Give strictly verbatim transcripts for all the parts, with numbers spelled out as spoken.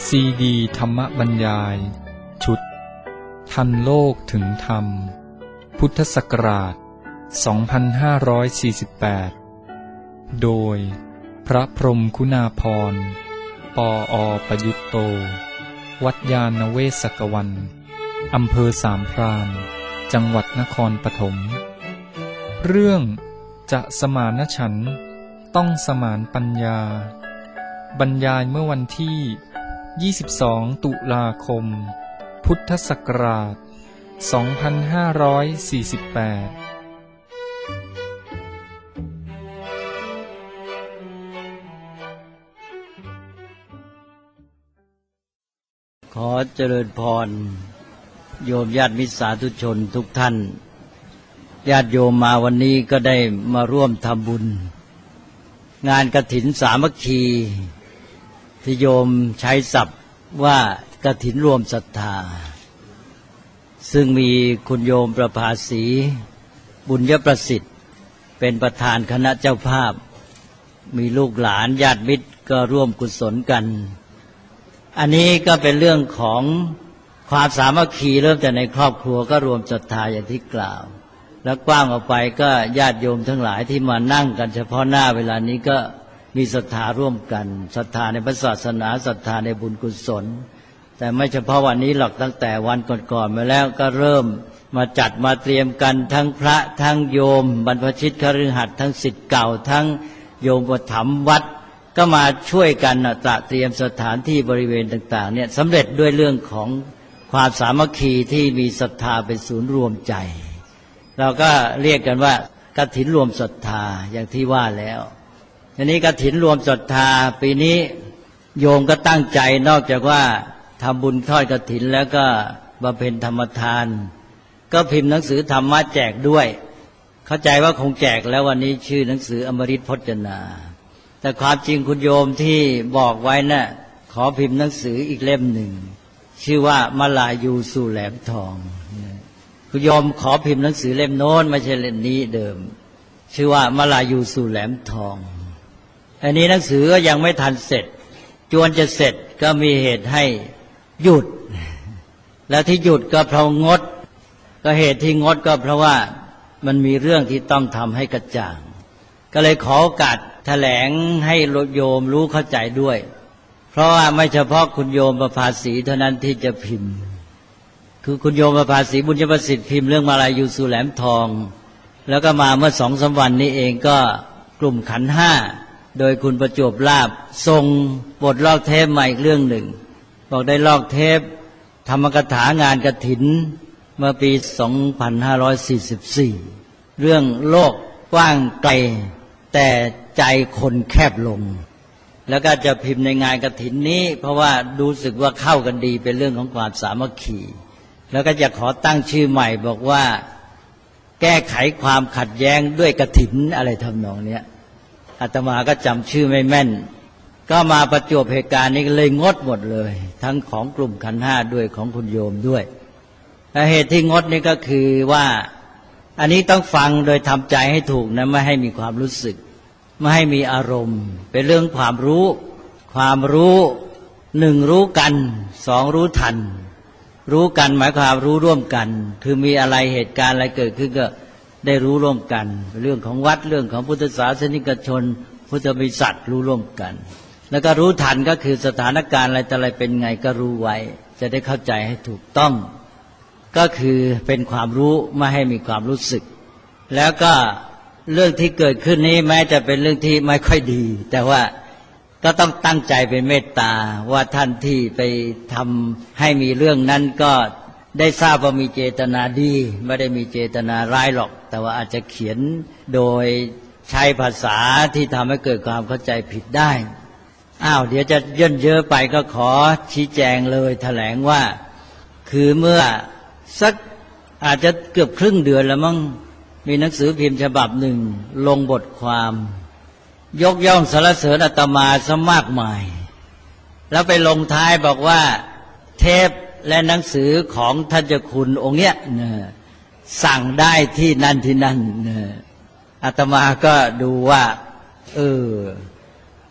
ซีดีธรรมบรรยายชุดทันโลกถึงธรรมพุทธศักราชสองพันห้าร้อยสี่สิบแปดโดยพระพรหมคุณาภรณ์ปออประยุตโตวัดยาณเวศกวันอำเภอสามพรานจังหวัดนครปฐมเรื่องจะสมานฉันท์ต้องสมานปัญญาบรรยายเมื่อวันที่ยี่สิบสองตุลาคมพุทธศักราชสองพันห้าร้อยสี่สิบแปดขอเจริญพรโยมญาติมิตรสาธุชนทุกท่านญาติโยมมาวันนี้ก็ได้มาร่วมทำบุญงานกฐินสามัคคีที่โยมใช้ศัพท์ว่ากฐินรวมศรัทธาซึ่งมีคุณโยมประภาสีบุญยประสิทธิ์เป็นประธานคณะเจ้าภาพมีลูกหลานญาติมิตรก็ร่วมกุศลกันอันนี้ก็เป็นเรื่องของความสามัคคีเริ่มแต่ในครอบครัวก็รวมศรัทธาอย่างที่กล่าวแล้วกว้างออกไปก็ญาติโยมทั้งหลายที่มานั่งกันเฉพาะหน้าเวลานี้ก็มีศรัทธาร่วมกันศรัทธาในพระศาสนาศรัทธาในบุญกุศลแต่ไม่เฉพาะวันนี้หรอกตั้งแต่วันก่อนๆมาแล้วก็เริ่มมาจัดมาเตรียมกันทั้งพระทั้งโยมบรรพชิตคฤหัสถ์ทั้งศิษย์เก่าทั้งโยมอุปถัมภ์วัดก็มาช่วยกันตระเตรียมสถานที่บริเวณต่างๆเนี่ยสำเร็จด้วยเรื่องของความสามัคคีที่มีศรัทธาเป็นศูนย์รวมใจเราก็เรียกกันว่ากฐินรวมศรัทธาอย่างที่ว่าแล้วทีนี้กฐินรวมศรัทธาปีนี้โยมก็ตั้งใจนอกจากว่าทำบุญทอดกฐินแล้วก็บำเพ็ญธรรมทานก็พิมพ์หนังสือธรรมะแจกด้วยเข้าใจว่าคงแจกแล้ววันนี้ชื่อหนังสืออมฤตพจนาแต่ความจริงคุณโยมที่บอกไว้น่ะขอพิมพ์หนังสืออีกเล่มหนึ่งชื่อว่ามลายูสู่แหลมทองคุณโยมขอพิมพ์หนังสือเล่มโน้นไม่ใช่เล่มนี้เดิมชื่อว่ามลายูสู่แหลมทองอันนี้หนังสือก็ยังไม่ทันเสร็จจวนจะเสร็จก็มีเหตุให้หยุดแล้วที่หยุดก็เพราะงดก็เหตุที่งดก็เพราะว่ามันมีเรื่องที่ต้องทำให้กระจ่างก็เลยขอโอกาสแถลงให้โยมรู้เข้าใจด้วยเพราะว่าไม่เฉพาะคุณโยมประภาสีเท่านั้นที่จะพิมพ์คือคุณโยมประภาสีบุญยประสิทธิ์พิมพ์เรื่องมาลายูสู่แหลมทองแล้วก็มาเมื่อสองสามวันนี้เองก็กลุ่มขันธ์ห้าโดยคุณประจวบลาภส่งบทลอกเทปมาอีกเรื่องหนึ่งบอกได้ลอกเทปธรรมกถางานกฐินเมื่อปีสองพันห้าร้อยสี่สิบสี่เรื่องโลกกว้างไกลแต่ใจคนแคบลงแล้วก็จะพิมพ์ในงานกฐินนี้เพราะว่าดูสึกว่าเข้ากันดีเป็นเรื่องของความสามัคคีแล้วก็จะขอตั้งชื่อใหม่บอกว่าแก้ไขความขัดแย้งด้วยกฐินอะไรทำนองเนี้ยอาตมาก็จำชื่อไม่แม่นก็มาประจวบเหตุการณ์นี้เลยงดหมดเลยทั้งของกลุ่มขันธ์ห้าด้วยของคุณโยมด้วยและเหตุที่งดนี่ก็คือว่าอันนี้ต้องฟังโดยทำใจให้ถูกนะไม่ให้มีความรู้สึกไม่ให้มีอารมณ์เป็นเรื่องความรู้ความรู้หนึ่งรู้กันสองรู้ทันรู้กันหมายความรู้ร่วมกันคือมีอะไรเหตุการณ์อะไรเกิดขึ้นก็ได้รู้ร่วมกันเรื่องของวัดเรื่องของพุทธศาสนิกชนพุทธบริษัทรู้ร่วมกันแล้วก็รู้ทันก็คือสถานการณ์อะไรแต่อะไรเป็นไงก็รู้ไว้จะได้เข้าใจให้ถูกต้องก็คือเป็นความรู้ไม่ให้มีความรู้สึกแล้วก็เรื่องที่เกิดขึ้นนี้แม้จะเป็นเรื่องที่ไม่ค่อยดีแต่ว่าก็ต้องตั้งใจเป็นเมตตาว่าท่านที่ไปทำให้มีเรื่องนั้นก็ได้ทราบว่ามีเจตนาดีไม่ได้มีเจตนาร้ายหรอกแต่ว่าอาจจะเขียนโดยใช้ภาษาที่ทำให้เกิดความเข้าใจผิดได้อ้าวเดี๋ยวจะเย่นเยอะไปก็ขอชี้แจงเลยแถลงว่าคือเมื่อสักอาจจะเกือบครึ่งเดือนแล้วมั้งมีหนังสือพิมพ์ฉบับหนึ่งลงบทความยกย่องสรรเสริญอาตมาซะมากมายแล้วไปลงท้ายบอกว่าเทปและหนังสือของท่านเจ้าคุณองค์เนี้ยสั่งได้ที่นั่นที่นั่นอาตมาก็ดูว่าเออ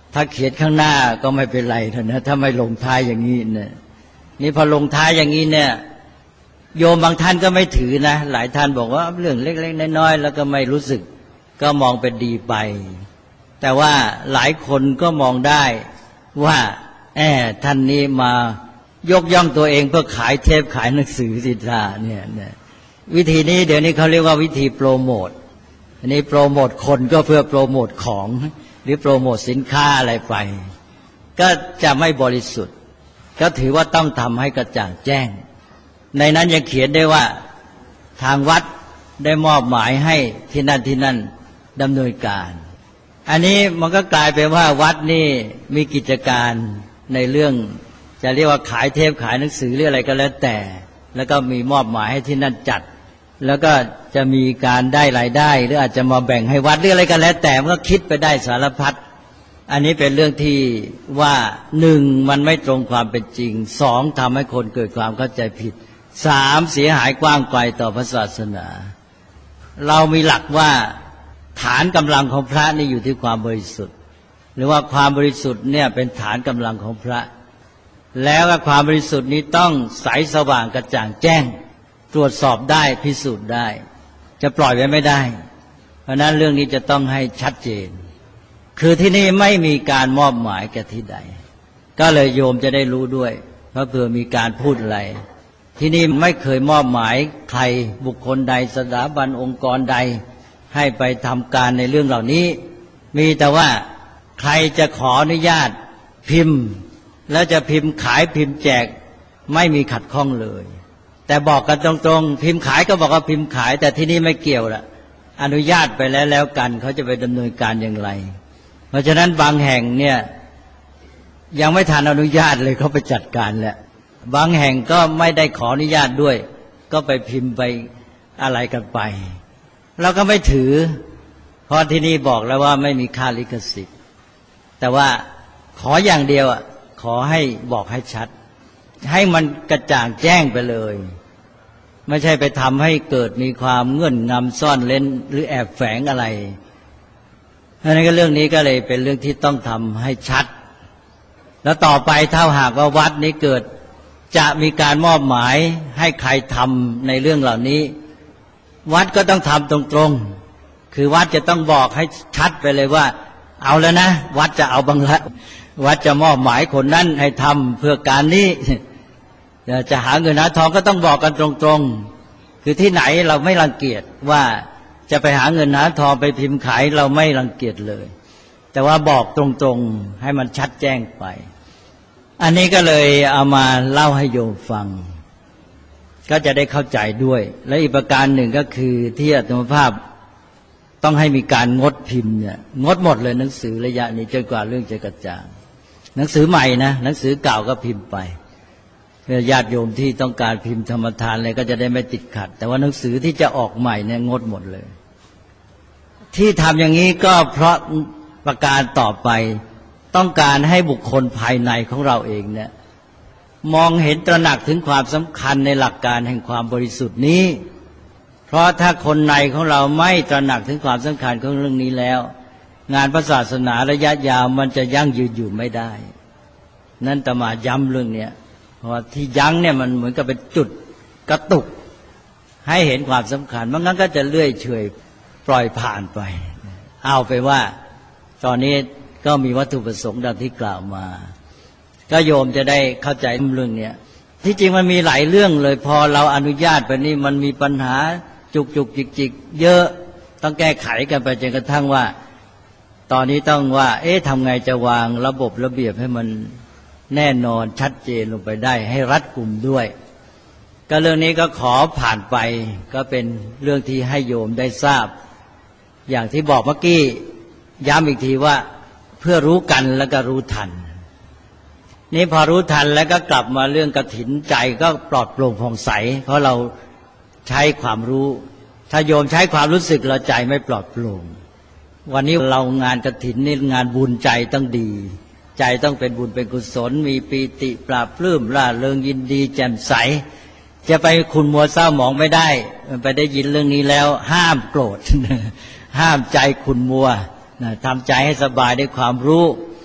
ถ้าเขียนข้างหน้าก็ไม่เป็นไรเถอะนะถ้าไม่ลงท้ายอย่างนี้เนี่ยนี่พอลงท้ายอย่างนี้เนี่ยโยมบางท่านก็ไม่ถือนะหลายท่านบอกว่าเรื่องเล็กๆน้อยๆแล้วก็ไม่รู้สึกก็มองเป็นดีไปแต่ว่าหลายคนก็มองได้ว่าแอท่านนี้มายกย่องตัวเองเพื่อขายเทปขายหนังสือสิทธาเนี่ยเนี่ยวิธีนี้เดี๋ยวนี้เขาเรียกว่าวิธีโปรโมทอันนี้โปรโมทคนก็เพื่อโปรโมทของหรือโปรโมทสินค้าอะไรไปก็จะไม่บริสุทธิ์ก็ถือว่าต้องทำให้กระจ่างแจ้งในนั้นยังเขียนได้ว่าทางวัดได้มอบหมายให้ที่นั่นที่นั่นดำเนินการอันนี้มันก็กลายเป็นว่าวัดนี่มีกิจการในเรื่องจะเรียกว่าขายเทปขายหนังสือหรืออะไรก็แล้วแต่แล้วก็มีมอบหมายให้ที่นั่นจัดแล้วก็จะมีการได้รายได้หรืออาจจะมาแบ่งให้วัดหรืออะไรก็แล้วแต่มันก็คิดไปได้สารพัดอันนี้เป็นเรื่องที่ว่าหนึ่งมันไม่ตรงความเป็นจริงสองทำให้คนเกิดความเข้าใจผิดสามเสียหายกว้างไกลต่อพระศาสนาเรามีหลักว่าฐานกำลังของพระนี่อยู่ที่ความบริสุทธิ์หรือว่าความบริสุทธิ์เนี่ยเป็นฐานกำลังของพระแล้วก็ความบริสุทธิ์นี้ต้องใสสว่างกระจ่างแจ้งตรวจสอบได้พิสูจน์ได้จะปล่อยไว้ไม่ได้เพราะนั้นเรื่องนี้จะต้องให้ชัดเจนคือที่นี่ไม่มีการมอบหมายแก่ที่ใดก็เลยโยมจะได้รู้ด้วยเพราะเผื่อมีการพูดอะไรที่นี่ไม่เคยมอบหมายใครบุคคลใดสถาบันองค์กรใดให้ไปทำการในเรื่องเหล่านี้มีแต่ว่าใครจะขออนุญาตพิมพ์แล้วจะพิมพ์ขายพิมพ์แจกไม่มีขัดข้องเลยแต่บอกกันตรงๆพิมพ์ขายก็บอกว่าพิมพ์ขายแต่ที่นี่ไม่เกี่ยวละอนุญาตไปแล้วแล้วกันเขาจะไปดำเนินการอย่างไรเพราะฉะนั้นบางแห่งเนี่ยยังไม่ทันอนุญาตเลยเขาไปจัดการแล้วบางแห่งก็ไม่ได้ขออนุญาตด้วยก็ไปพิมพ์ไปอะไรกันไปเราก็ไม่ถือเพราะที่นี่บอกแล้วว่าไม่มีค่าลิขสิทธิ์แต่ว่าขออย่างเดียวอ่ะขอให้บอกให้ชัดให้มันกระจ่างแจ้งไปเลยไม่ใช่ไปทำให้เกิดมีความเงื่อนงำซ่อนเร้นหรือแอบแฝงอะไรเพราะฉะนั้นก็เรื่องนี้ก็เลยเป็นเรื่องที่ต้องทำให้ชัดแล้วต่อไปถ้าหากว่าวัดนี้เกิดจะมีการมอบหมายให้ใครทำในเรื่องเหล่านี้วัดก็ต้องทำตรงๆคือวัดจะต้องบอกให้ชัดไปเลยว่าเอาแล้วนะวัดจะเอาบังละวัดจะมอบหมายคนนั้นให้ทำเพื่อการนี้จะหาเงินหาทองก็ต้องบอกกันตรงๆคือที่ไหนเราไม่รังเกียจว่าจะไปหาเงินหาทองไปพิมพ์ขายเราไม่รังเกียจเลยแต่ว่าบอกตรงๆให้มันชัดแจ้งไปอันนี้ก็เลยเอามาเล่าให้โยมฟังก็จะได้เข้าใจด้วยและอีกประการหนึ่งก็คือที่อาตมาภาพต้องให้มีการงดพิมพ์เนี่ยงดหมดเลยหนังสือระยะนี้จนกว่าเรื่องจะกระจ่างหนังสือใหม่นะหนังสือเก่าก็พิมพ์ไปเพื่อญาติโยมที่ต้องการพิมพ์ธรรมทานอะไรก็จะได้ไม่ติดขัดแต่ว่าหนังสือที่จะออกใหม่เนี่ยงดหมดเลยที่ทำอย่างนี้ก็เพราะประการต่อไปต้องการให้บุคคลภายในของเราเองเนี่ยมองเห็นตระหนักถึงความสำคัญในหลักการแห่งความบริสุทธิ์นี้เพราะถ้าคนในของเราไม่ตระหนักถึงความสำคัญของเรื่องนี้แล้วงานพระศาสนาระยะยาวมันจะยั่งยืนอยู่ไม่ได้นั่นอาตมาย้ำเรื่องนี้เพราะที่ยั้งเนี่ยมันเหมือนกับเป็นจุดกระตุกให้เห็นความสำคัญไม่งั้นก็จะเลื่อยเฉยปล่อยผ่านไปเอาไปว่าตอนนี้ก็มีวัตถุประสงค์ดังที่กล่าวมาก็โยมจะได้เข้าใจเรื่องนี้ที่จริงมันมีหลายเรื่องเลยพอเราอนุญาตไปนี่มันมีปัญหาจุกจุกจิกจิกเยอะต้องแก้ไขกันไปจนกระทั่งว่าตอนนี้ต้องว่าเอ๊ะทำไงจะวางระบบระเบียบให้มันแน่นอนชัดเจนลงไปได้ให้รัดกุมด้วยก็เรื่องนี้ก็ขอผ่านไปก็เป็นเรื่องที่ให้โยมได้ทราบอย่างที่บอกเมื่อกี้ย้ำอีกทีว่าเพื่อรู้กันแล้วก็รู้ทันนี่พอรู้ทันแล้วก็กลับมาเรื่องกฐินใจก็ปลอดโปร่งผ่องใสเพราะเราใช้ความรู้ถ้าโยมใช้ความรู้สึกเราใจไม่ปลอดโปร่งวันนี้เรางานกฐินนี่งานบุญใจต้องดีใจต้องเป็นบุญเป็นกุศลมีปีติปราบปลื้มร่าเริงยินดีแจ่มใสจะไปขุ่นมัวเศร้าหมองไม่ได้ไปได้ยินเรื่องนี้แล้วห้ามโกรธห้ามใจขุ่นมัวทำใจให้สบายด้วยความรู้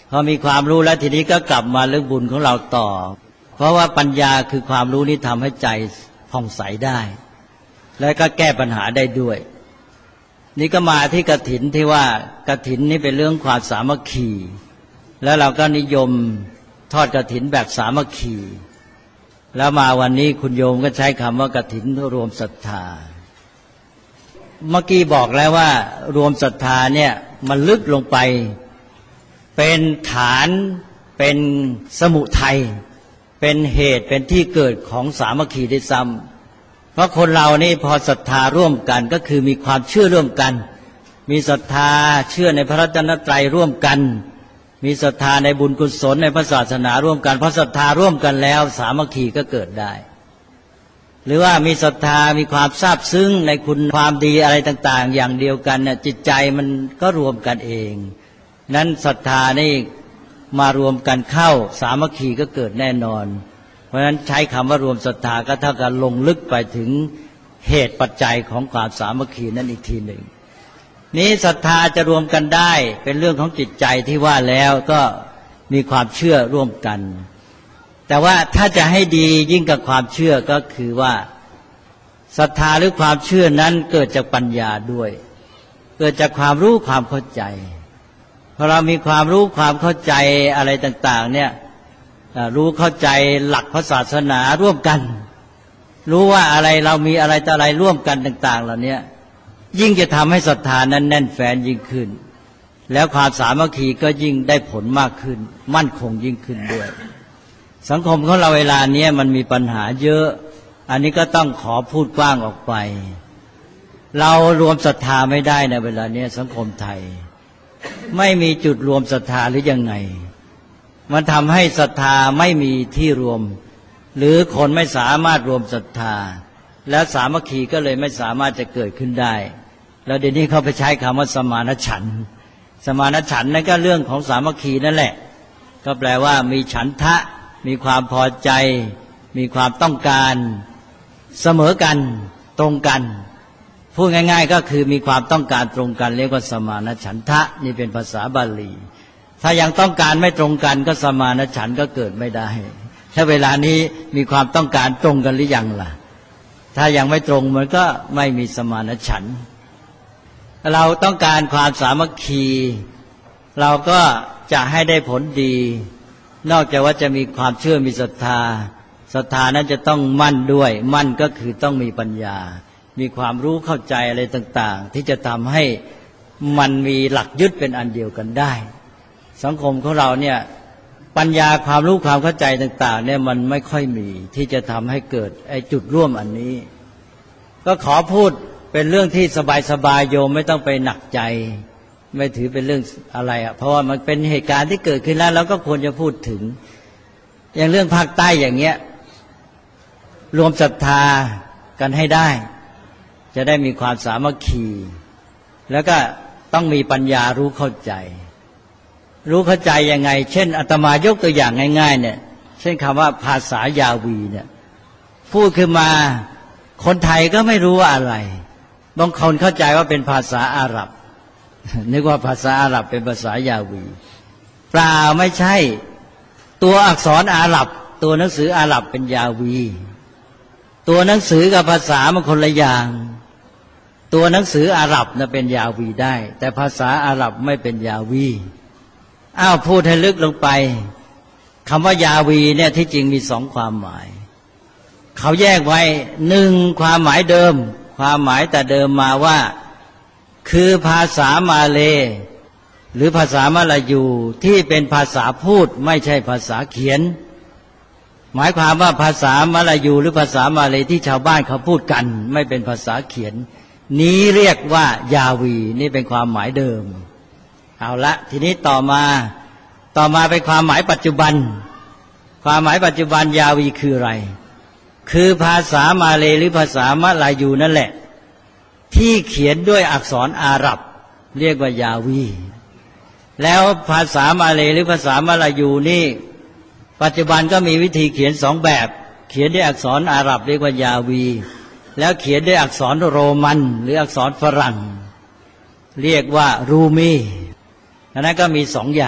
พอมีความรู้แล้วทีนี้ก็กลับมาเรื่องบุญของเราต่อเพราะว่าปัญญาคือความรู้นี้ทำให้ใจผ่องใสได้และก็แก้ปัญหาได้ด้วยนี่ก็มาที่กฐินที่ว่ากฐินนี่เป็นเรื่องความสามัคคีแล้วเราก็นิยมทอดกฐินแบบสามัคคีแล้วมาวันนี้คุณโยมก็ใช้คำว่ากฐินรวมศรัทธาเมื่อกี้บอกแล้วว่ารวมศรัทธาเนี่ยมันลึกลงไปเป็นฐานเป็นสมุทัยเป็นเหตุเป็นที่เกิดของสามัคคีได้ซ้ำเพราะคนเรานี่พอศรัทธาร่วมกันก็คือมีความเชื่อร่วมกันมีศรัทธาเชื่อในพระรัตนตรัยร่วมกันมีศรัทธาในบุญกุศลในพระศาสนาร่วมกันเพราะศรัทธาร่วมกันแล้วสามัคคีก็เกิดได้หรือว่ามีศรัทธามีความซาบซึ้งในคุณความดีอะไรต่างๆอย่างเดียวกันเนี่ยจิตใจมันก็รวมกันเองนั้นศรัทธานี่มารวมกันเข้าสามัคคีก็เกิดแน่นอนเพราะฉะนั้นใช้คำว่ารวมศรัทธาก็เท่ากับลงลึกไปถึงเหตุปัจจัยของความสามัคคีนั่นอีกทีหนึ่งนี้ศรัทธาจะรวมกันได้เป็นเรื่องของจิตใจที่ว่าแล้วก็มีความเชื่อร่วมกันแต่ว่าถ้าจะให้ดียิ่งกับความเชื่อก็คือว่าศรัทธาหรือความเชื่อนั้นเกิดจากปัญญาด้วยเกิดจากความรู้ความเข้าใจพอเรามีความรู้ความเข้าใจอะไรต่างๆเนี่ยรู้เข้าใจหลักพระศาสนาร่วมกันรู้ว่าอะไรเรามีอะไรต่ออะไรร่วมกันต่างๆเหล่านี้ยิ่งจะทำให้ศรัทธานั้นแน่นแฟ้นยิ่งขึ้นแล้วความสามัคคีก็ยิ่งได้ผลมากขึ้นมั่นคงยิ่งขึ้นด้วยสังคมของเราเวลานี้มันมีปัญหาเยอะอันนี้ก็ต้องขอพูดกว้างออกไปเรารวมศรัทธาไม่ได้ในเวลานี้สังคมไทยไม่มีจุดรวมศรัทธาหรือยังไงมันทำให้ศรัทธาไม่มีที่รวมหรือคนไม่สามารถรวมศรัทธาแล้วสามัคคีก็เลยไม่สามารถจะเกิดขึ้นได้แล้วเดี๋ยวนี้เขาไปใช้คำว่าสมานฉันท์สมานฉันท์นั่นก็เรื่องของสามัคคีนั่นแหละก็แปลว่ามีฉันทะมีความพอใจมีความต้องการเสมอกันตรงกันพูดง่ายๆก็คือมีความต้องการตรงกันเรียกว่าสมานฉันทะนี่เป็นภาษาบาลีถ้ายังต้องการไม่ตรงกันก็สมานฉันท์ก็เกิดไม่ได้ถ้าเวลานี้มีความต้องการตรงกันหรือยังล่ะถ้ายังไม่ตรงมันก็ไม่มีสมานฉันท์เราต้องการความสามัคคีเราก็จะให้ได้ผลดีนอกจากว่าจะมีความเชื่อมีศรัทธาศรัทธานั้นจะต้องมั่นด้วยมั่นก็คือต้องมีปัญญามีความรู้เข้าใจอะไรต่างๆที่จะทำให้มันมีหลักยึดเป็นอันเดียวกันได้สังคมของเราเนี่ยปัญญาความรู้ความเข้าใจต่างๆเนี่ยมันไม่ค่อยมีที่จะทำให้เกิดไอ้จุดร่วมอันนี้ก็ขอพูดเป็นเรื่องที่สบายๆโยมไม่ต้องไปหนักใจไม่ถือเป็นเรื่องอะไรอ่ะเพราะว่ามันเป็นเหตุการณ์ที่เกิดขึ้นแล้วเราก็ควรจะพูดถึงอย่างเรื่องภาคใต้อย่างเงี้ยรวมศรัทธากันให้ได้จะได้มีความสามัคคีแล้วก็ต้องมีปัญญารู้เข้าใจรู้เข้าใจยังไงเช่นอาตมายกตัวอย่างง่ายๆเนี่ยเช่นคำว่าภาษายาวีเนี่ยพูดขึ้นมาคนไทยก็ไม่รู้ว่าอะไรบางคนเข้าใจว่าเป็นภาษาอาหรับนึกว่าภาษาอาหรับเป็นภาษายาวีเปล่าไม่ใช่ตัวอักษรอาหรับตัวหนังสืออาหรับเป็นยาวีตัวหนังสือกับภาษามันคนละอย่างตัวหนังสืออาหรับน่ะเป็นยาวีได้แต่ภาษาอาหรับไม่เป็นยาวีอ้าวพูดให้ลึกลงไปคำว่ายาวีเนี่ยที่จริงมีสองความหมายเขาแยกไว้หนึ่งความหมายเดิมความหมายแต่เดิมมาว่าคือภาษามาเลย์หรือภาษามลายูที่เป็นภาษาพูดไม่ใช่ภาษาเขียนหมายความว่าภาษามลายูหรือภาษามาเลย์ที่ชาวบ้านเขาพูดกันไม่เป็นภาษาเขียนนี้เรียกว่ายาวีนี่เป็นความหมายเดิมเอาละทีนี้ต่อมาต่อมาเป็นความหมายปัจจุบันความหมายปัจจุบันยาวีคืออะไรคือภาษามาเลย์หรือภาษามลายูนั่นแหละที่เขียนด้วยอักษรอาหรับเรียกว่ายาวีแล้วภาษามาเลย์หรือภาษามลายูนี่ปัจจุบันก็มีวิธีเขียนสองแบบเขียนด้วยอักษรอาหรับเรียกว่ายาวีแล้วเขียนด้วยอักษรโรมันหรืออักษรฝรั่งเรียกว่ารูมีอันนั้นก็มีสองอย่าง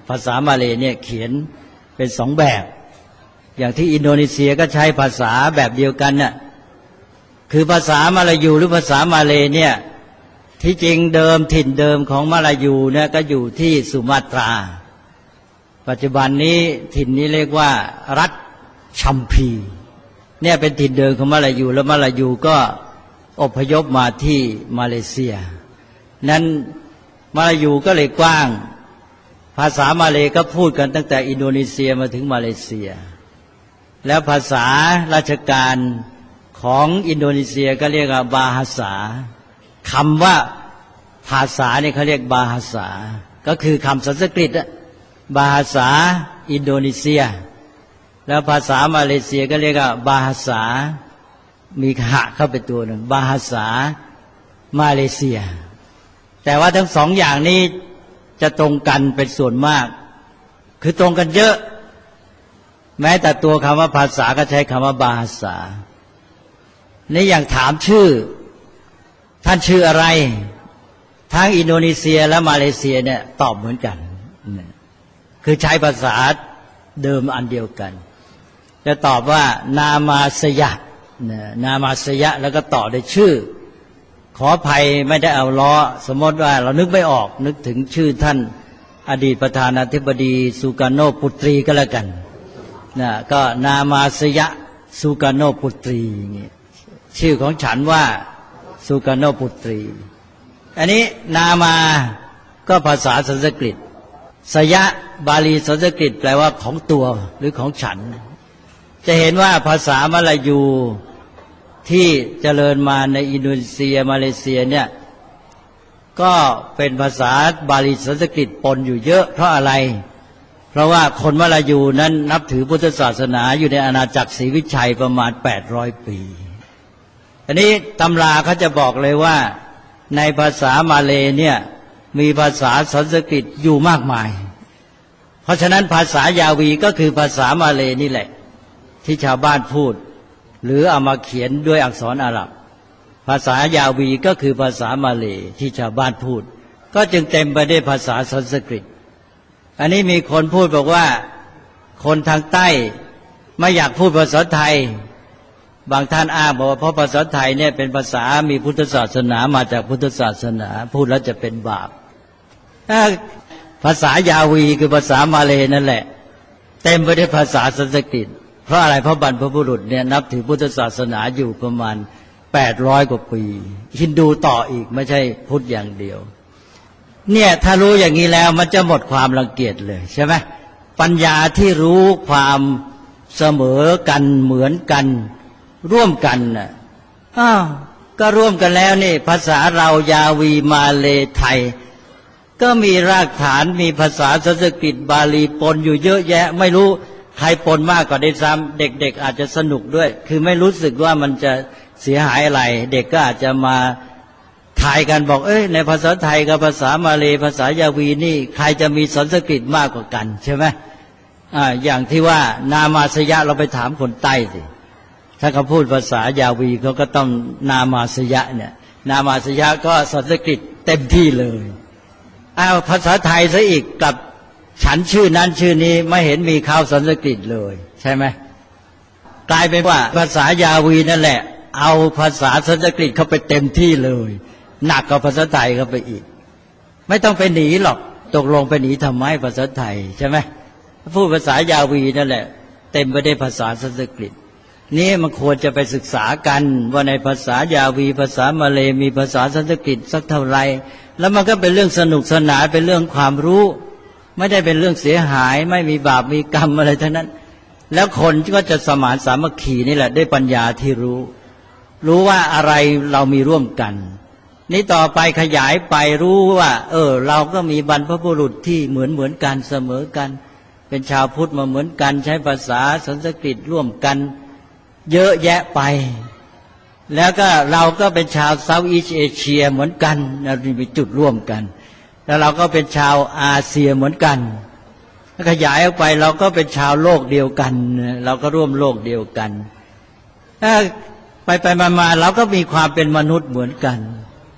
ภาษามาเลย์เนี่ยเขียนเป็นสองแบบอย่างที่อินโดนีเซียก็ใช้ภาษาแบบเดียวกันน่ะคือภาษามาลายูหรือภาษามาเลย์เนี่ยที่จริงเดิมถิ่นเดิมของมาลายูเนี่ยก็อยู่ที่สุมาตราปัจจุบันนี้ถิ่นนี้เรียกว่ารัฐชัมพีเนี่ยเป็นถิ่นเดิมของมาลายูแล้วมาลายูก็อพยพมาที่มาเลเซียนั้นมาลายูก็เลยกว้างภาษามาเลย์ก็พูดกันตั้งแต่อินโดนีเซียมาถึงมาเลเซียแล้วภาษาราชการของอินโดนีเซียก็เรียกว่าบาฮาษาคำว่าภาษาเนี่ยเขาเรียกบาฮาษาก็คือคำสันสกฤตบาฮาษาอินโดนีเซียแล้วภาษามาเลเซียก็เรียกว่าบาฮาษามีหะเข้าไปตัวหนึ่งบาฮาษามาเลเซียแต่ว่าทั้งสองอย่างนี้จะตรงกันเป็นส่วนมากคือตรงกันเยอะแม้แต่ตัวคำว่าภาษาก็ใช้คำว่าบาฮาษานี่อย่างถามชื่อท่านชื่ออะไรทั้งอินโดนีเซียและมาเลเซียเนี่ยตอบเหมือนกันคือใช้ภาษาเดิมอันเดียวกันจะตอบว่านามาสยะนามาสยะแล้วก็ต่อด้วยชื่อขออภัยไม่ได้เอาล้อสมมติว่าเรานึกไม่ออกนึกถึงชื่อท่านอดีตประธานาธิบดีสุการโนปุตรีก็แล้วกันนะก็นามาสยะสุการโนปุตรีชื่อของฉันว่าสุการโนปุตรีอันนี้นามาก็ภาษาสันสกฤตสยะบาลีสันสกฤตแปลว่าของตัวหรือของฉันจะเห็นว่าภาษามลายูที่เจริญมาในอินโดนีเซียมาเลเซียเนี่ยก็เป็นภาษาบาลีสันสกฤตปนอยู่เยอะเพราะอะไรเพราะว่าคนมลายูนั้นนับถือพุทธศาสนาอยู่ในอาณาจักรศรีวิชัยประมาณแปดร้อยปีอันนี้ตำราเขาจะบอกเลยว่าในภาษามาเลย์เนี่ยมีภาษาสันสกฤตอยู่มากมายเพราะฉะนั้นภาษายาวีก็คือภาษามาเลย์นี่แหละที่ชาวบ้านพูดหรือเอามาเขียนด้วยอักษรอาหรับภาษายาวีก็คือภาษามาเลย์ที่ชาวบ้านพูดก็จึงเต็มไปด้วยภาษาสันสกฤตอันนี้มีคนพูดบอกว่าคนทางใต้ไม่อยากพูดภาษาไทยบางท่านอ้างบอกว่าเพราะภาษาไทยเนี่ยเป็นภาษามีพุทธศาสนามาจากพุทธศาสนาพูดแล้วจะเป็นบาปภาษายาวีคือภาษามาเลย์นั่นแหละเต็มไปด้วยภาษาสันสกฤตเพราะอะไรเพราะบรรพบุรุษเนี่ยนับถือพุทธศาสนาอยู่ประมาณแปดร้อยกว่าปีฮินดูต่ออีกไม่ใช่พุทธอย่างเดียวเนี่ยถ้ารู้อย่างนี้แล้วมันจะหมดความรังเกียจเลยใช่ไหมปัญญาที่รู้ความเสมอกันเหมือนกันร่วมกันน่ะอ้าวก็ร่วมกันแล้วนี่ภาษาเรายาวีมาเลไทยก็มีรากฐานมีภาษาสันสกฤตบาลีปนอยู่เยอะแยะไม่รู้ใครปนมากกว่าได้ซ้ำเด็กๆอาจจะสนุกด้วยคือไม่รู้สึกว่ามันจะเสียหายอะไรเด็กก็อาจจะมาทายกันบอกเอ้ยในภาษาไทยกับภาษามาเลภาษายาวีนี่ใครจะมีสันสกฤตมากกว่ากันใช่ไหมอ่าอย่างที่ว่านามาสยะเราไปถามคนใต้สิถ้าเขาพูดภาษายาวีเขาก็ต้องนามาสยะเนี่ยนามาสยะก็สันสกฤตเต็มที่เลยอ้าวภาษาไทยซะอีกกับฉันชื่อนั้นชื่อนี้ไม่เห็นมีคำสันสกฤตเลยใช่ไหมกลายเป็นว่าภาษายาวีนั่นแหละเอาภาษาสันสกฤตเข้าไปเต็มที่เลยหนักกว่าภาษาไทยเข้าไปอีกไม่ต้องไปหนีหรอกตกลงไปหนีทำไมภาษาไทยใช่ไหมพูดภาษายาวีนั่นแหละเต็มไปด้วยภาษาสันสกฤตนี่มันควรจะไปศึกษากันว่าในภาษายาวีภาษามาเลย์มีภาษาสันสกฤตสักเท่าไหร่แล้วมันก็เป็นเรื่องสนุกสนานเป็นเรื่องความรู้ไม่ได้เป็นเรื่องเสียหายไม่มีบาปมีกรรมอะไรทั้งนั้นแล้วคนก็จะสมานสามัคคีนี่แหละด้วยปัญญาที่รู้รู้ว่าอะไรเรามีร่วมกันนี่ต่อไปขยายไปรู้ว่าเออเราก็มีบรรพบุรุษที่เหมือนเหมือนกันเสมอกันเป็นชาวพุทธมาเหมือนกันใช้ภาษาสันสกฤตร่วมกันเยอะแยะไปแล้วก็เราก็เป็นชาวเซาท์อีสต์เอเชียเหมือนกันเรามีจุดร่วมกันแล้วเราก็เป็นชาวอาเซียเหมือนกันขยายออกไปเราก็เป็นชาวโลกเดียวกันเราก็ร่วมโลกเดียวกันถ้าไปไปมาๆเราก็มีความเป็นมนุษย์เหมือนกัน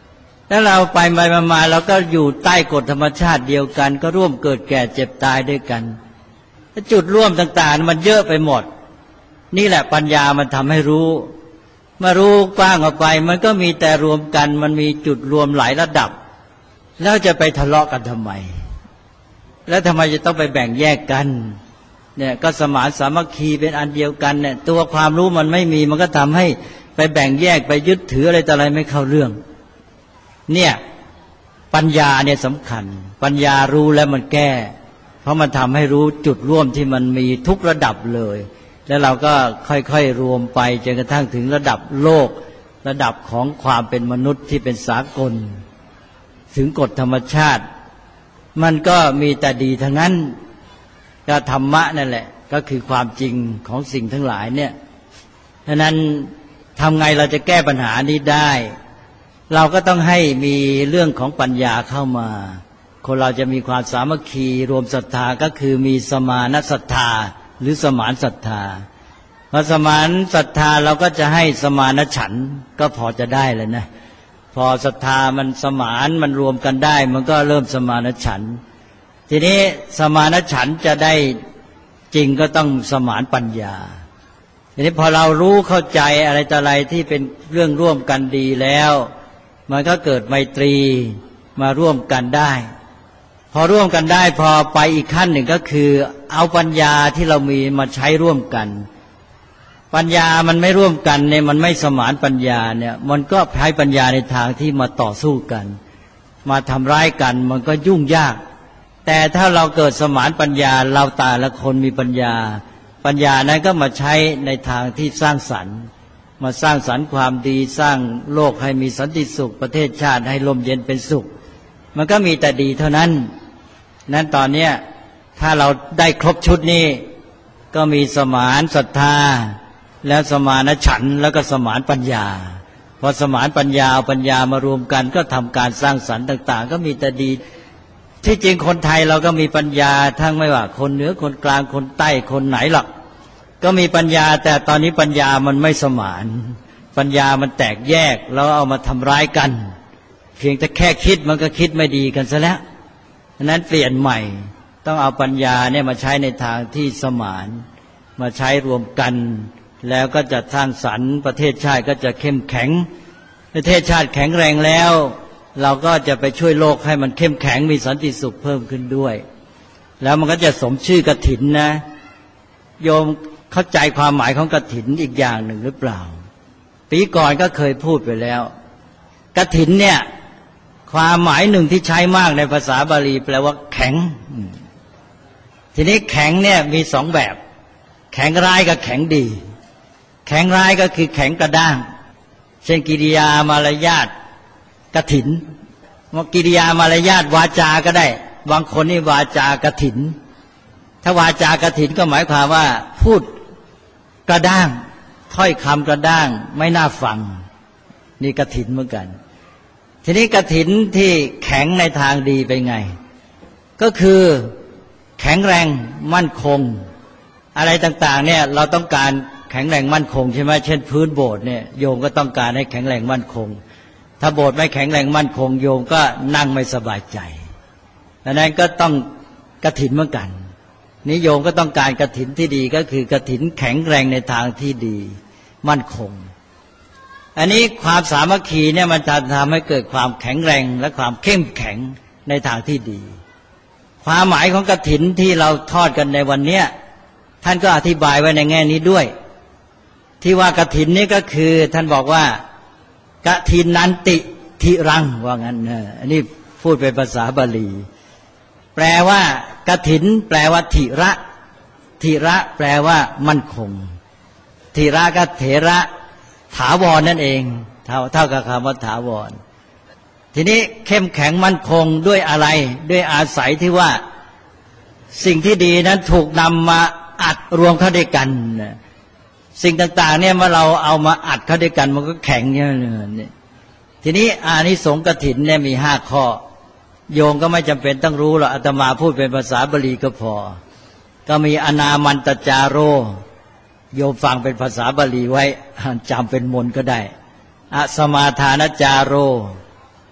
แล้วเราไปไปมาเราก็อยู่ใต้กฎธรรมชาติเดียวกันก็ร่วมเกิดแก่เจ็บตายด้วยกันจุดร่วมต่างๆมันเยอะไปหมดนี่แหละปัญญามันทำให้รู้มารู้กว้างออกไปมันก็มีแต่รวมกันมันมีจุดรวมหลายระดับแล้วจะไปทะเลาะกันทำไมแล้วทำไมจะต้องไปแบ่งแยกกันเนี่ยก็สมานสามัคคีเป็นอันเดียวกันเนี่ยตัวความรู้มันไม่มีมันก็ทำให้ไปแบ่งแยกไปยึดถืออะไรต่ออะไรไม่เข้าเรื่องเนี่ยปัญญาเนี่ยสำคัญปัญญารู้แล้วมันแก้เพราะมันทำให้รู้จุดร่วมที่มันมีทุกระดับเลยแล้วเราก็ค่อยๆรวมไปจนกระทั่งถึงระดับโลกระดับของความเป็นมนุษย์ที่เป็นสากลถึงกฎธรรมชาติมันก็มีแต่ดีทั้งนั้นก็ธรรมะนั่นแหละก็คือความจริงของสิ่งทั้งหลายเนี่ยฉะนั้นทำไงเราจะแก้ปัญหานี้ได้เราก็ต้องให้มีเรื่องของปัญญาเข้ามาคนเราจะมีความสามัคคีรวมศรัทธาก็คือมีสมานศรัทธาหรือสมานศรัทธาพอสมานศรัทธาเราก็จะให้สมานฉันท์ก็พอจะได้เลยนะพอศรัทธามันสมานมันรวมกันได้มันก็เริ่มสมานฉันท์ทีนี้สมานฉันท์จะได้จริงก็ต้องสมานปัญญาทีนี้พอเรารู้เข้าใจอะไรต่ออะไรที่เป็นเรื่องร่วมกันดีแล้วมันก็เกิดไมตรีมาร่วมกันได้พอร่วมกันได้พอไปอีกขั้นหนึ่งก็คือเอาปัญญาที่เรามีมาใช้ร่วมกันปัญญามันไม่ร่วมกันเนี่ยมันไม่สมานปัญญาเนี่ยมันก็ใช้ปัญญาในทางที่มาต่อสู้กันมาทำร้ายกันมันก็ยุ่งยากแต่ถ้าเราเกิดสมานปัญญาเราแต่ละคนมีปัญญาปัญญานั้นก็มาใช้ในทางที่สร้างสรรค์มาสร้างสรรค์ความดีสร้างโลกให้มีสันติสุขประเทศชาติให้ร่มเย็นเป็นสุขมันก็มีแต่ดีเท่านั้นนั้นตอนนี้ถ้าเราได้ครบชุดนี้ก็มีสมานศรัทธาแล้วสมานฉันท์แล้วก็สมานปัญญาพอสมานปัญญาเอาปัญญามารวมกันก็ทำการสร้างสรรค์ต่างๆก็มีแต่ดีที่จริงคนไทยเราก็มีปัญญาทั้งไม่ว่าคนเหนือคนกลางคนใต้คนไหนหรอกก็มีปัญญาแต่ตอนนี้ปัญญามันไม่สมานปัญญามันแตกแยกแล้วเอามาทำร้ายกันเพียงแต่แค่คิดมันก็คิดไม่ดีกันซะแล้วฉะนั้นเปลี่ยนใหม่ต้องเอาปัญญาเนี่ยมาใช้ในทางที่สมานมาใช้รวมกันแล้วก็จะสร้างสรรค์ประเทศชาติก็จะเข้มแข็งประเทศชาติแข็งแรงแล้วเราก็จะไปช่วยโลกให้มันเข้มแข็งมีสันติสุขเพิ่มขึ้นด้วยแล้วมันก็จะสมชื่อกฐินนะโยมเข้าใจความหมายของกฐินอีกอย่างหนึ่งหรือเปล่าปีก่อนก็เคยพูดไปแล้วกฐินเนี่ยความหมายหนึ่งที่ใช้มากในภาษาบาลีแปลว่าแข็งทีนี้แข็งเนี่ยมีสองแบบแข็งร้ายกับแข็งดีแข็งร้ายก็คือแข็งกระด้างเช่นกิริยามารยาทกฐินว่ากิริยามารยาทวาจาก็ได้บางคนนี่วาจากฐินถ้าวาจากฐินก็หมายความว่าพูดกระด้างถ้อยคำกระด้างไม่น่าฟังนี่กฐินเหมือนกันทีนี้กฐินที่แข็งในทางดีเป็นไงก็คือแข็งแรงมั่นคงอะไรต่างๆเนี่ยเราต้องการแข็งแรงมั่นคงใช่ไหมเช่นพื้นโบสถ์เนี่ยโยมก็ต้องการให้แข็งแรงมั่นคงถ้าโบสถ์ไม่แข็งแรงมั่นคงโยมก็นั่งไม่สบายใจดังนั้นก็ต้องกฐินเหมือนกันนิยมก็ต้องการกฐินที่ดีก็คือกฐินแข็งแรงในทางที่ดีมั่นคงอันนี้ความสามัคคีเนี่ยมันจะทำให้เกิดความแข็งแรงและความเข้มแข็งในทางที่ดีความหมายของกฐินที่เราทอดกันในวันนี้ท่านก็อธิบายไว้ในแง่นี้ด้วยที่ว่ากฐินนี้ก็คือท่านบอกว่ากฐินนันติทิรังว่างั้นอันนี้พูดเป็นภาษาบาลีแปลว่ากฐินแปลว่าถิระถิระแปลว่ามั่นคงถิระก็เถระถาวร นั่นเองเท่าเท่ากับคำว่าถาวรทีนี้เข้มแข็งมั่นคงด้วยอะไรด้วยอาศัยที่ว่าสิ่งที่ดีนั้นถูกนำมาอัดรวมเข้าด้วยกันสิ่งต่างๆเนี่ยเมื่อเราเอามาอัดเข้าด้วยกันมันก็แข็งเนี่ยทีนี้อานิสงส์กฐินเนี่ยมีห้าข้อโยมก็ไม่จำเป็นต้องรู้หรอกอาตมาพูดเป็นภาษาบาลีก็พอก็มีอนามันตจาโรโยมฟังเป็นภาษาบาลีไว้จำเป็นมนต์ก็ได้อสมาทานจาโร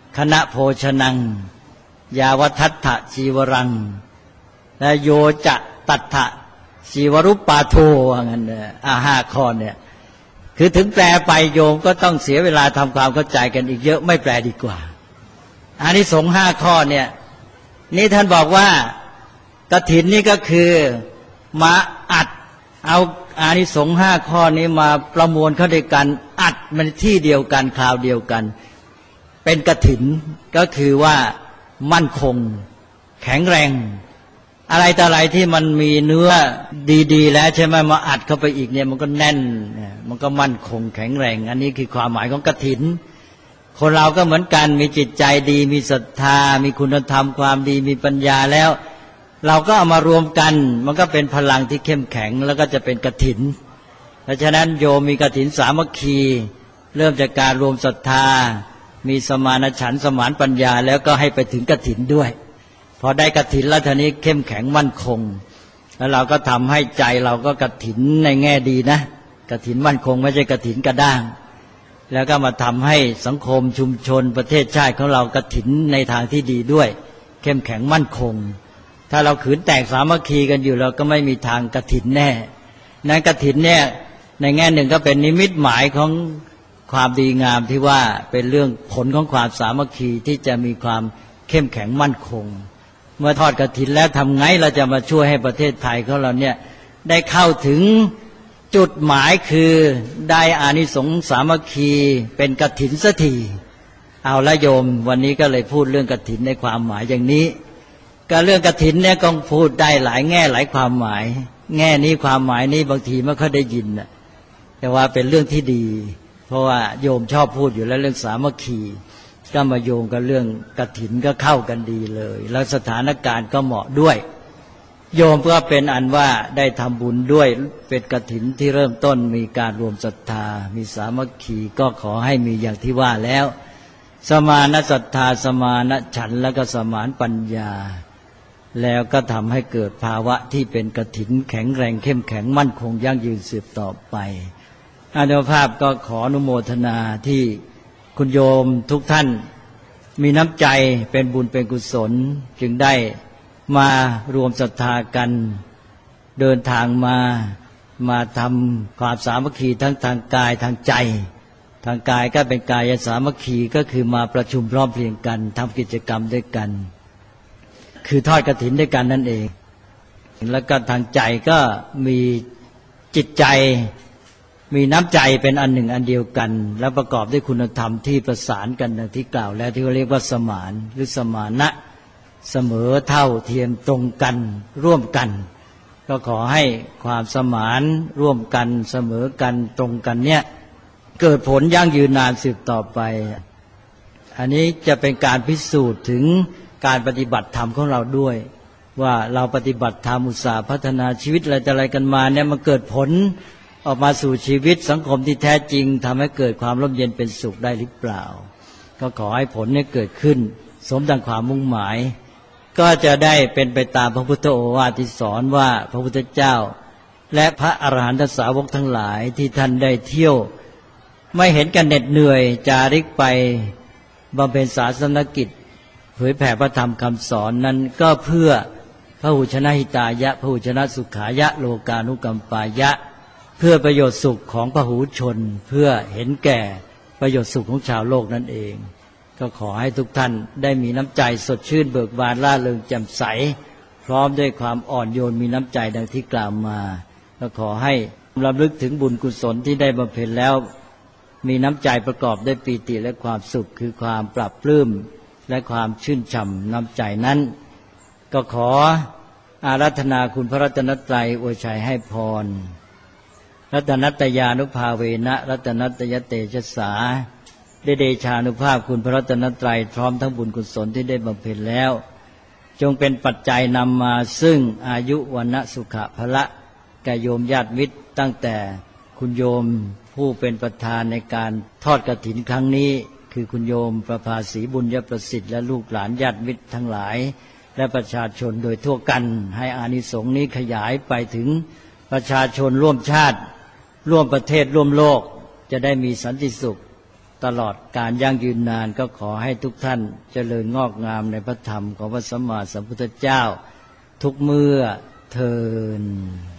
คณะโภชนังยาวัฏฏะชีวรังและโยจะตัฏฐะชีวรุปปาโทว่างั้นเนี่ยอาห้าข้อเนี่ยคือถึงแปลไปโยมก็ต้องเสียเวลาทำความเข้าใจกันอีกเยอะไม่แปลดีกว่าอานิสงส์ห้าข้อเนี่ยนี่ท่านบอกว่ากฐินนี่ก็คือมาอัดเอาอานิสงส์ห้าข้อนี้มาประมวลเข้าด้วยกันอัดมันที่เดียวกันคราวเดียวกันเป็นกฐินก็คือว่ามั่นคงแข็งแรงอะไรต่ออะไรที่มันมีเนื้อดีๆแล้วใช่ไหมมาอัดเข้าไปอีกเนี่ยมันก็แน่นมันก็มั่นคงแข็งแรงอันนี้คือความหมายของกฐินคนเราก็เหมือนกันมีจิตใจดีมีศรัทธามีคุณธรรมความดีมีปัญญาแล้วเราก็เอามารวมกันมันก็เป็นพลังที่เข้มแข็งแล้วก็จะเป็นกฐินเพราะฉะนั้นโยมมีกฐินสามัคคีเริ่มจากการรวมศรัทธามีสมานฉันท์สมานปัญญาแล้วก็ให้ไปถึงกฐินด้วยพอได้กฐินแล้วทีนี้เข้มแข็งมั่นคงแล้วเราก็ทำให้ใจเราก็กฐินในแง่ดีนะกฐินมั่นคงไม่ใช่กฐินกระด้างแล้วก็มาทำให้สังคมชุมชนประเทศชาติของเรากฐินในทางที่ดีด้วยเข้มแข็งมั่นคงถ้าเราขืนแตกสามัคคีกันอยู่เราก็ไม่มีทางกฐินแน่นั้นกฐินเนี่ยในแง่หนึ่งก็เป็นนิมิตหมายของความดีงามที่ว่าเป็นเรื่องผลของความสามัคคีที่จะมีความเข้มแข็งมั่นคงเมื่อทอดกฐินแล้วทำไงเราจะมาช่วยให้ประเทศไทยของเราเนี่ยได้เข้าถึงจุดหมายคือได้อานิสงส์สามัคคีเป็นกฐินสักทีเอาละโยมวันนี้ก็เลยพูดเรื่องกฐินในความหมายอย่างนี้ก็เรื่องกฐินเนี่ยก็พูดได้หลายแง่หลายความหมายแง่นี้ความหมายนี้บางทีไม่ค่อยได้ยินนะแต่ว่าเป็นเรื่องที่ดีเพราะว่าโยมชอบพูดอยู่แล้วเรื่องสามัคคีก็มาโยงกับเรื่องกฐินก็เข้ากันดีเลยแล้วสถานการณ์ก็เหมาะด้วยโยมก็เป็นอันว่าได้ทำบุญด้วยเป็นกฐินที่เริ่มต้นมีการรวมศรัทธามีสามัคคีก็ขอให้มีอย่างที่ว่าแล้วสมานศรัทธาสมานฉันท์แล้วก็สมานปัญญาแล้วก็ทำให้เกิดภาวะที่เป็นกฐินแข็งแรงเข้มแข็งมั่นคงยั่งยืนสืบต่อไปอานุภาพก็ขออนุโมทนาที่คุณโยมทุกท่านมีน้ำใจเป็นบุญเป็นกุศลจึงได้มารวมศรัทธากันเดินทางมามาทำความสามัคคีทั้งทางกายทางใจทางกายก็เป็นกายสามัคคีก็คือมาประชุมพร้อมเพรียงกันทำกิจกรรมด้วยกันคือทอดกฐินด้วยกันนั่นเองแล้วก็ทางใจก็มีจิตใจมีน้ำใจเป็นอันหนึ่งอันเดียวกันและประกอบด้วยคุณธรรมที่ประสานกันดังที่กล่าวแล้วที่เขาเรียกว่าสมานหรือสมานะเสมอเท่าเทียมตรงกันร่วมกันก็ขอให้ความสมานร่วมกันเสมอกันตรงกันเนี่ยเกิดผลยั่งยืนนานสืบต่อไปอันนี้จะเป็นการพิสูจน์ถึงการปฏิบัติธรรมของเราด้วยว่าเราปฏิบัติธรรมอุตสาห์พัฒนาชีวิตอะไรแต่อะไรกันมาเนี่ยมันเกิดผลออกมาสู่ชีวิตสังคมที่แท้จริงทำให้เกิดความร่มเย็นเป็นสุขได้หรือเปล่าก็ขอให้ผลนี้เกิดขึ้นสมดังความมุ่งหมายก็จะได้เป็นไปตามพระพุทธโอวาทที่สอนว่าพระพุทธเจ้าและพระอรหันตสาวกทั้งหลายที่ท่านได้เที่ยวไม่เห็นกันเหน็ดเหนื่อยจาริกไปบำเพ็ญศาสนกิจเผยแผ่พระธรรมคำสอนนั้นก็เพื่อพหุชนะหิตายะพหุชนะสุขายะโลกานุกัมปายะเพื่อประโยชน์สุขของพหูชนเพื่อเห็นแก่ประโยชน์สุขของชาวโลกนั่นเองก็ขอให้ทุกท่านได้มีน้ำใจสดชื่นเบิกบานร่าเริงแจ่มใสพร้อมด้วยความอ่อนโยนมีน้ำใจดังที่กล่าวมาก็ขอให้รำลึกถึงบุญกุศลที่ได้บำเพ็ญแล้วมีน้ำใจประกอบด้วยปีติและความสุขคือความปรับปลื้มและความชื่นช่ำน้ำใจนั้นก็ขออาราธนาคุณพระรัตนตรัยอวยชัยให้พรรัตนัตยานุภาเวนะรัตนัตยเตชะสาได้เดชานุภาพคุณพระรัตนตรัยพร้อมทั้งบุญกุศลที่ได้บำเพ็ญแล้วจงเป็นปัจจัยนำมาซึ่งอายุวันนะสุขะพละแก่โยมญาติมิตรตั้งแต่คุณโยมผู้เป็นประธานในการทอดกฐินครั้งนี้คือคุณโยมประภาสีบุญยประสิทธิ์และลูกหลานญาติมิตรทั้งหลายและประชาชนโดยทั่วกันให้อานิสงส์นี้ขยายไปถึงประชาชนร่วมชาติร่วมประเทศร่วมโลกจะได้มีสันติสุขตลอดการยั่งยืนนานก็ขอให้ทุกท่านเจริญงอกงามในพระธรรมของพระสัมมาสัมพุทธเจ้าทุกเมื่อเทอญ